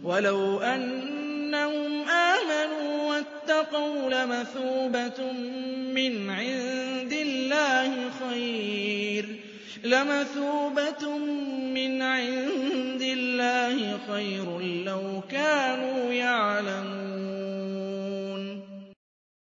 وَلَوْ أَنَّهُمْ آمَنُوا وَاتَّقَوْا لَمَثُوبَةٌ مِّنْ عِندِ اللَّهِ خَيْرٌ لَّوْ كَانُوا يَعْلَمُونَ